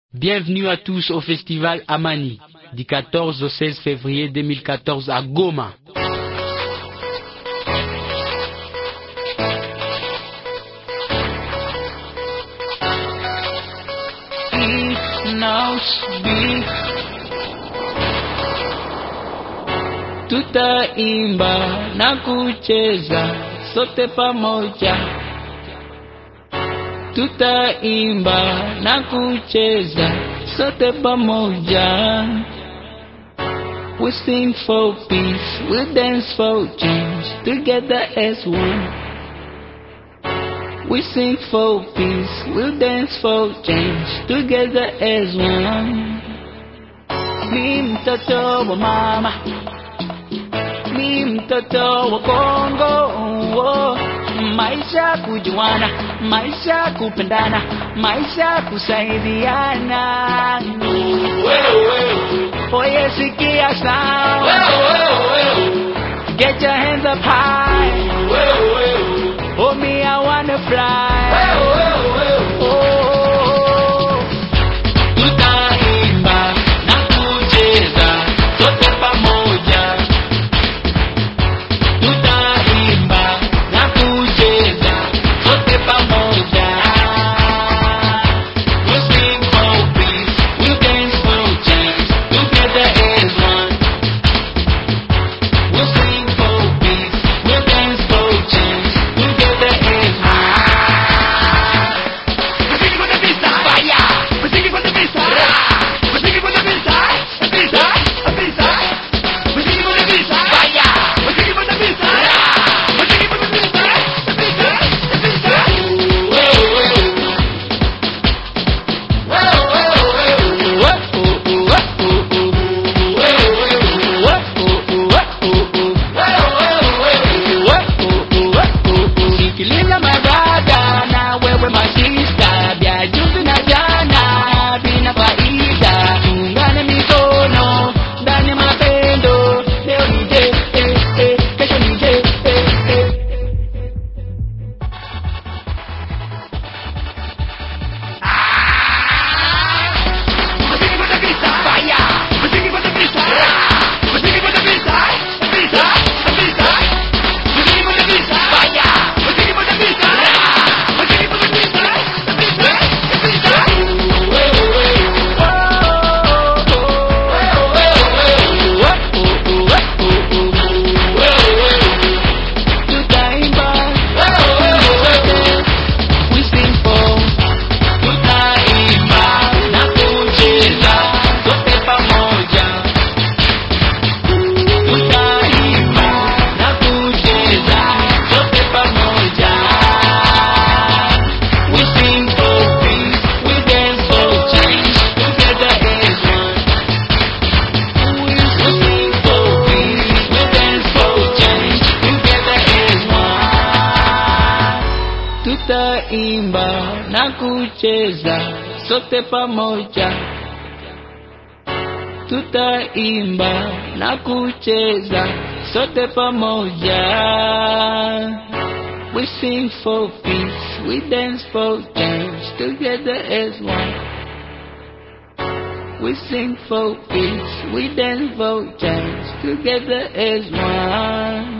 Bienvenue à tous au festival Amani, du 14 au 16 février 2014 à Goma. Tutaimba na kucheza sote pamoja. Tutaimba na kucheza sote pamoja. We sing for peace, we dance for change, together as one. We sing for peace, we dance for change, together as one. Ni mtoto wa mama, ni mtoto wa Kongo, oh. Maisha kujuana, maisha kupendana, maisha kusaidiana. Oye sikia sound, get your hands up high. Oh me I wanna fly. Oh, tutaimba na kucheza sote pamoja. Tutaimba na kucheza sote pamoja. We sing for peace, we dance for change, together as one. We sing for peace, we dance for change, together as one. We're singing for the peace side, fire. We're singing for the peace side, we're singing for the peace side, a peace side, a peace side. We're singing for the peace side, fire. We're singing for the peace side, we're singing for the peace side, a peace side, a peace side. Sikiliza madada na wewe masista, vya juzi na jana vina faida. Tuungane mikono ndani ya mapendo. Leo ni je, kesho ni je, We're singing for the peace side, fire. We're singing for the peace side, we're singing for the peace side, a peace side, a peace side. We're singing for the peace side, fire. We're singing for the peace side, we're singing for the peace side, a peace side, a peace side. Tutaimba, we sing for. Tutaimba na kucheza sote pamoja. Tutaimba na kucheza sote pamoja. We sing for peace, we dance for change, together as one. We sing for peace, we dance for change, together as one. Tutaimba na kucheza sote pamoja. Tutaimba na kucheza sote pamoja. We sing for peace, we dance for change, together as one. We sing for peace, we dance for change, together as one.